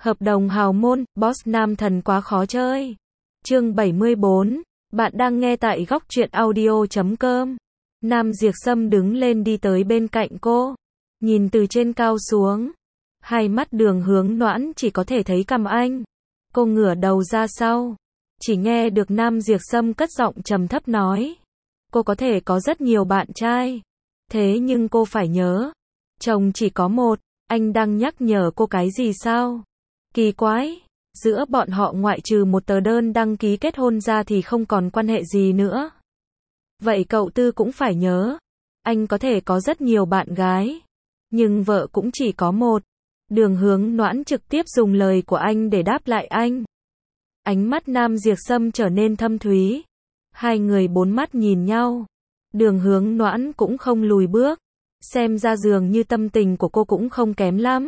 Hợp đồng hào môn, boss nam thần quá khó chơi. Chương 74. Bạn đang nghe tại góc truyện audio.com. Nam Diệp Sâm đứng lên đi tới bên cạnh cô, nhìn từ trên cao xuống. Hai mắt Đường Hướng Noãn chỉ có thể thấy cằm anh. Cô ngửa đầu ra sau, chỉ nghe được Nam Diệp Sâm cất giọng trầm thấp nói. Cô có thể có rất nhiều bạn trai, thế nhưng cô phải nhớ, chồng chỉ có một. Anh đang nhắc nhở cô cái gì sao? Kỳ quái, giữa bọn họ ngoại trừ một tờ đơn đăng ký kết hôn ra thì không còn quan hệ gì nữa. Vậy cậu Tư cũng phải nhớ, anh có thể có rất nhiều bạn gái, nhưng vợ cũng chỉ có một. Đường Hướng Noãn trực tiếp dùng lời của anh để đáp lại anh. Ánh mắt Nam Diệp Sâm trở nên thâm thúy. Hai người bốn mắt nhìn nhau. Đường Hướng Noãn cũng không lùi bước. Xem ra dường như tâm tình của cô cũng không kém lắm.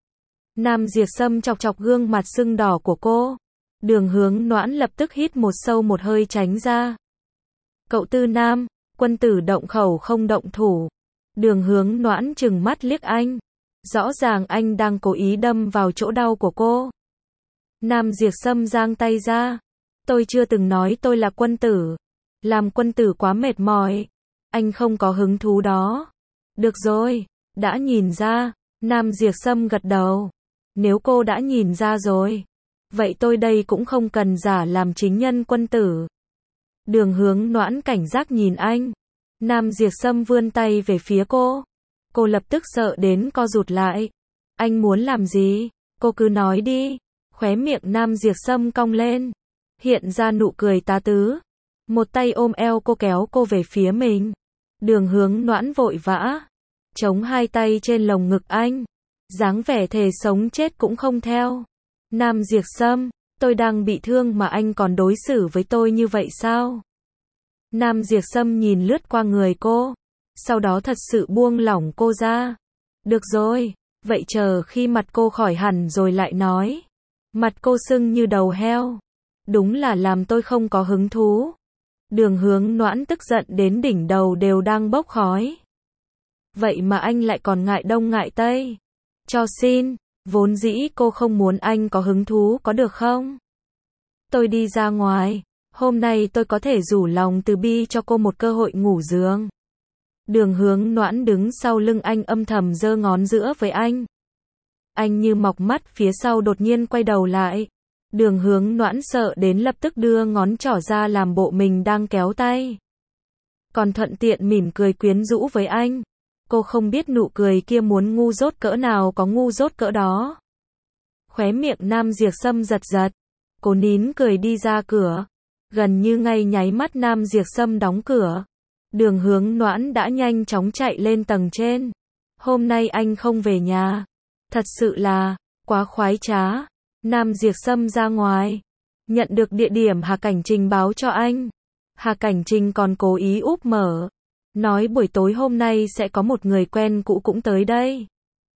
Nam Diệp Sâm chọc chọc gương mặt sưng đỏ của cô. Đường Hướng Noãn lập tức hít một sâu một hơi tránh ra. Cậu Tư Nam, quân tử động khẩu không động thủ. Đường Hướng Noãn trừng mắt liếc anh. Rõ ràng anh đang cố ý đâm vào chỗ đau của cô. Nam Diệp Sâm giang tay ra. Tôi chưa từng nói tôi là quân tử. Làm quân tử quá mệt mỏi. Anh không có hứng thú đó. Được rồi, đã nhìn ra. Nam Diệp Sâm gật đầu. Nếu cô đã nhìn ra rồi, vậy tôi đây cũng không cần giả làm chính nhân quân tử. Đường Hướng Noãn cảnh giác nhìn anh. Nam Diệp Sâm vươn tay về phía cô. Cô lập tức sợ đến co rụt lại. Anh muốn làm gì? Cô cứ nói đi. Khóe miệng Nam Diệp Sâm cong lên, hiện ra nụ cười tà tứ. Một tay ôm eo cô kéo cô về phía mình. Đường Hướng Noãn vội vã chống hai tay trên lồng ngực anh, dáng vẻ thề sống chết cũng không theo. Nam Diệp Sâm, tôi đang bị thương mà anh còn đối xử với tôi như vậy sao? Nam Diệp Sâm nhìn lướt qua người cô, sau đó thật sự buông lỏng cô ra. Được rồi, vậy chờ khi mặt cô khỏi hẳn rồi lại nói. Mặt cô sưng như đầu heo. Đúng là làm tôi không có hứng thú. Đường Hướng Noãn tức giận đến đỉnh đầu đều đang bốc khói. Vậy mà anh lại còn ngại đông ngại tây. Cho xin, vốn dĩ cô không muốn anh có hứng thú có được không? Tôi đi ra ngoài, hôm nay tôi có thể rủ lòng từ bi cho cô một cơ hội ngủ giường. Đường Hướng Noãn đứng sau lưng anh âm thầm giơ ngón giữa với anh. Anh như mọc mắt phía sau đột nhiên quay đầu lại. Đường Hướng Noãn sợ đến lập tức đưa ngón trỏ ra làm bộ mình đang kéo tay. Còn thuận tiện mỉm cười quyến rũ với anh. Cô không biết nụ cười kia muốn ngu dốt cỡ nào có ngu dốt cỡ đó. Khóe miệng Nam Diệp Sâm giật giật. Cô nín cười đi ra cửa. Gần như ngay nháy mắt Nam Diệp Sâm đóng cửa. Đường Hướng Noãn đã nhanh chóng chạy lên tầng trên. Hôm nay anh không về nhà. Thật sự là quá khoái trá. Nam Diệp Sâm ra ngoài, nhận được địa điểm Hà Cảnh Trình báo cho anh. Hà Cảnh Trình còn cố ý úp mở, nói buổi tối hôm nay sẽ có một người quen cũ cũng tới đây.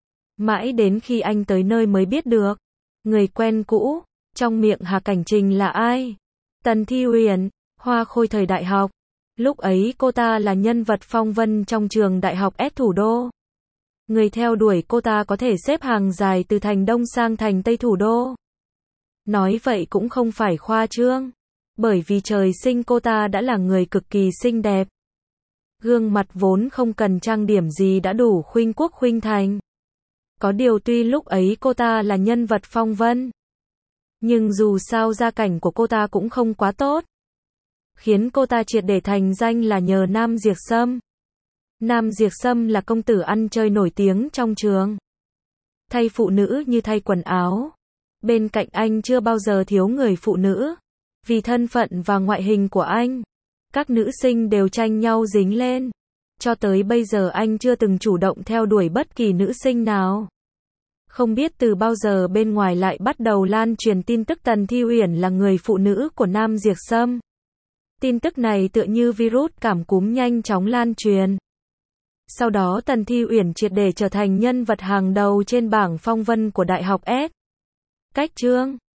Mãi đến khi anh tới nơi mới biết được, người quen cũ trong miệng Hà Cảnh Trình là ai? Tần Thi Uyển, hoa khôi thời đại học. Lúc ấy cô ta là nhân vật phong vân trong trường đại học S thủ đô. Người theo đuổi cô ta có thể xếp hàng dài từ thành Đông sang thành Tây thủ đô. Nói vậy cũng không phải khoa trương, bởi vì trời sinh cô ta đã là người cực kỳ xinh đẹp. Gương mặt vốn không cần trang điểm gì đã đủ khuynh quốc khuynh thành. Có điều tuy lúc ấy cô ta là nhân vật phong vân, nhưng dù sao gia cảnh của cô ta cũng không quá tốt. Khiến cô ta triệt để thành danh là nhờ Nam Diệp Sâm. Nam Diệp Sâm là công tử ăn chơi nổi tiếng trong trường. Thay phụ nữ như thay quần áo. Bên cạnh anh chưa bao giờ thiếu người phụ nữ. Vì thân phận và ngoại hình của anh, các nữ sinh đều tranh nhau dính lên. Cho tới bây giờ anh chưa từng chủ động theo đuổi bất kỳ nữ sinh nào. Không biết từ bao giờ bên ngoài lại bắt đầu lan truyền tin tức Tần Thi Uyển là người phụ nữ của Nam Diệp Sâm. Tin tức này tựa như virus cảm cúm nhanh chóng lan truyền. Sau đó Tần Thi Uyển triệt để trở thành nhân vật hàng đầu trên bảng phong vân của Đại học S. Cách chương